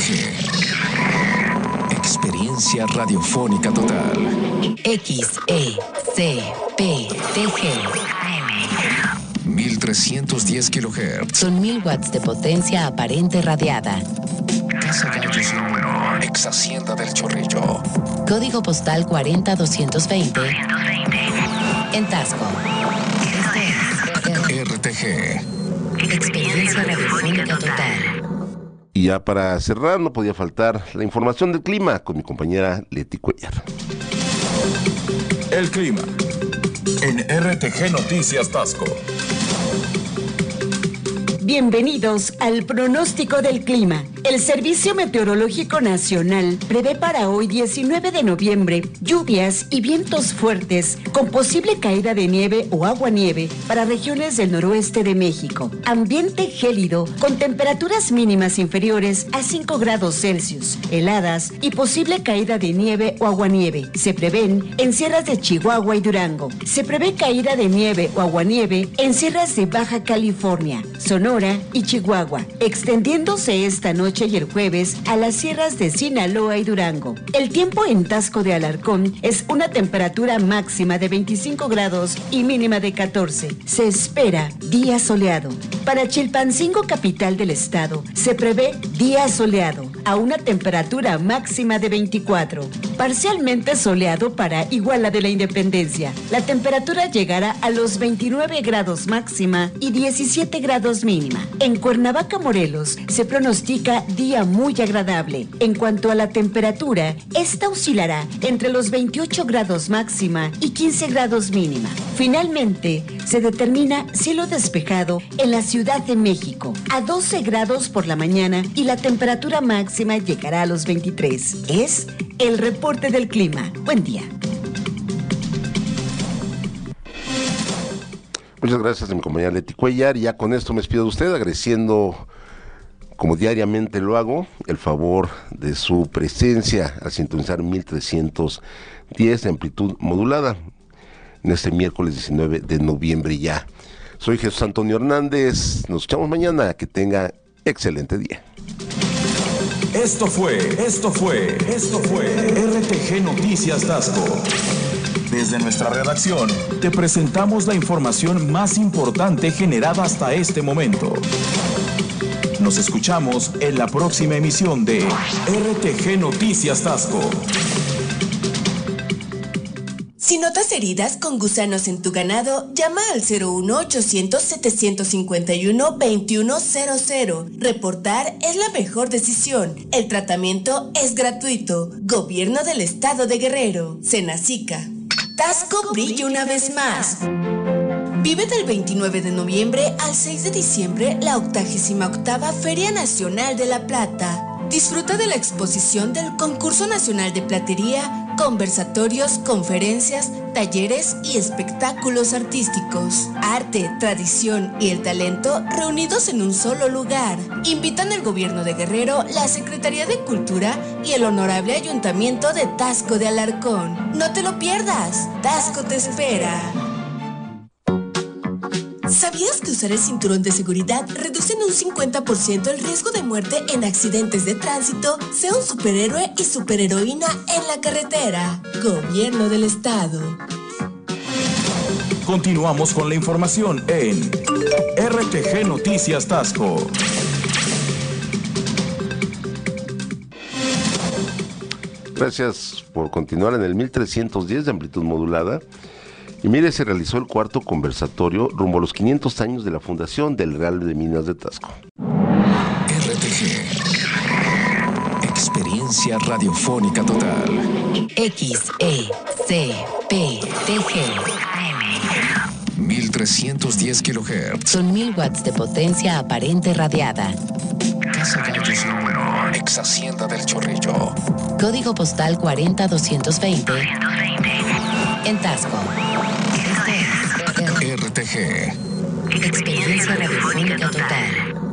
Experiencia radiofónica total. XECPTG. 1310 kHz. Son 1000 watts de potencia aparente radiada. Casa Gallos número ex Hacienda del Chorrillo. Código postal 40220. En Tasco. RTG. Experiencia radiofónica total. Y ya para cerrar, no podía faltar la información del clima con mi compañera Leti Cuellar. El clima en RTG Noticias Tasco. Bienvenidos al pronóstico del clima. El Servicio Meteorológico Nacional prevé para hoy 19 de noviembre lluvias y vientos fuertes con posible caída de nieve o aguanieve para regiones del noroeste de México. Ambiente gélido con temperaturas mínimas inferiores a 5 grados Celsius, heladas y posible caída de nieve o aguanieve. Se prevén en sierras de Chihuahua y Durango. Se prevé caída de nieve o aguanieve en sierras de Baja California, Sonora y Chihuahua, extendiéndose esta noche y el jueves a las sierras de Sinaloa y Durango. El tiempo en Tasco de Alarcón es una temperatura máxima de 25 grados y mínima de 14. Se espera día soleado. Para Chilpancingo, capital del estado, se prevé día soleado a una temperatura máxima de 24. Parcialmente soleado para Iguala de la Independencia. La temperatura llegará a los 29 grados máxima y 17 grados mínima. En Cuernavaca, Morelos, se pronostica día muy agradable. En cuanto a la temperatura, esta oscilará entre los 28 grados máxima y 15 grados mínima. Finalmente, se determina cielo despejado en la Ciudad de México a 12 grados por la mañana y la temperatura máxima llegará a los 23. Es el reporte del clima. Buen día. Muchas gracias a mi compañera Leti Cuellar. Y ya con esto me despido de usted, agradeciendo, como diariamente lo hago, el favor de su presencia al sintonizar 1310 de amplitud modulada en este miércoles 19 de noviembre ya. Soy Jesús Antonio Hernández. Nos escuchamos mañana. Que tenga excelente día. Esto fue RTG Noticias Tasco. Desde nuestra redacción, te presentamos la información más importante generada hasta este momento. Nos escuchamos en la próxima emisión de RTG Noticias Tasco. Si notas heridas con gusanos en tu ganado, llama al 01800-751-2100. Reportar es la mejor decisión. El tratamiento es gratuito. Gobierno del Estado de Guerrero. Senacica. Tasco brilla una vez más. Vive del 29 de noviembre al 6 de diciembre la 88ª Feria Nacional de la Plata. Disfruta de la exposición del Concurso Nacional de Platería, conversatorios, conferencias, talleres y espectáculos artísticos. Arte, tradición y el talento reunidos en un solo lugar. Invitan el Gobierno de Guerrero, la Secretaría de Cultura y el Honorable Ayuntamiento de Tasco de Alarcón. No te lo pierdas. Tasco te espera. ¿Sabías que usar el cinturón de seguridad reduce en un 50% el riesgo de muerte en accidentes de tránsito? Sea un superhéroe y superheroína en la carretera. Gobierno del Estado. Continuamos con la información en RTG Noticias Tasco. Gracias por continuar en el 1310 de amplitud modulada. Y mire, se realizó el cuarto conversatorio rumbo a los 500 años de la fundación del Real de Minas de Tasco. RTG. Experiencia radiofónica total. XECPTG. 1310 kHz. Son 1000 watts de potencia aparente radiada. Casa Gallos número ex Hacienda del Chorrillo. Código postal 40220. En Tasco. RTG. Experiencia radiofónica total.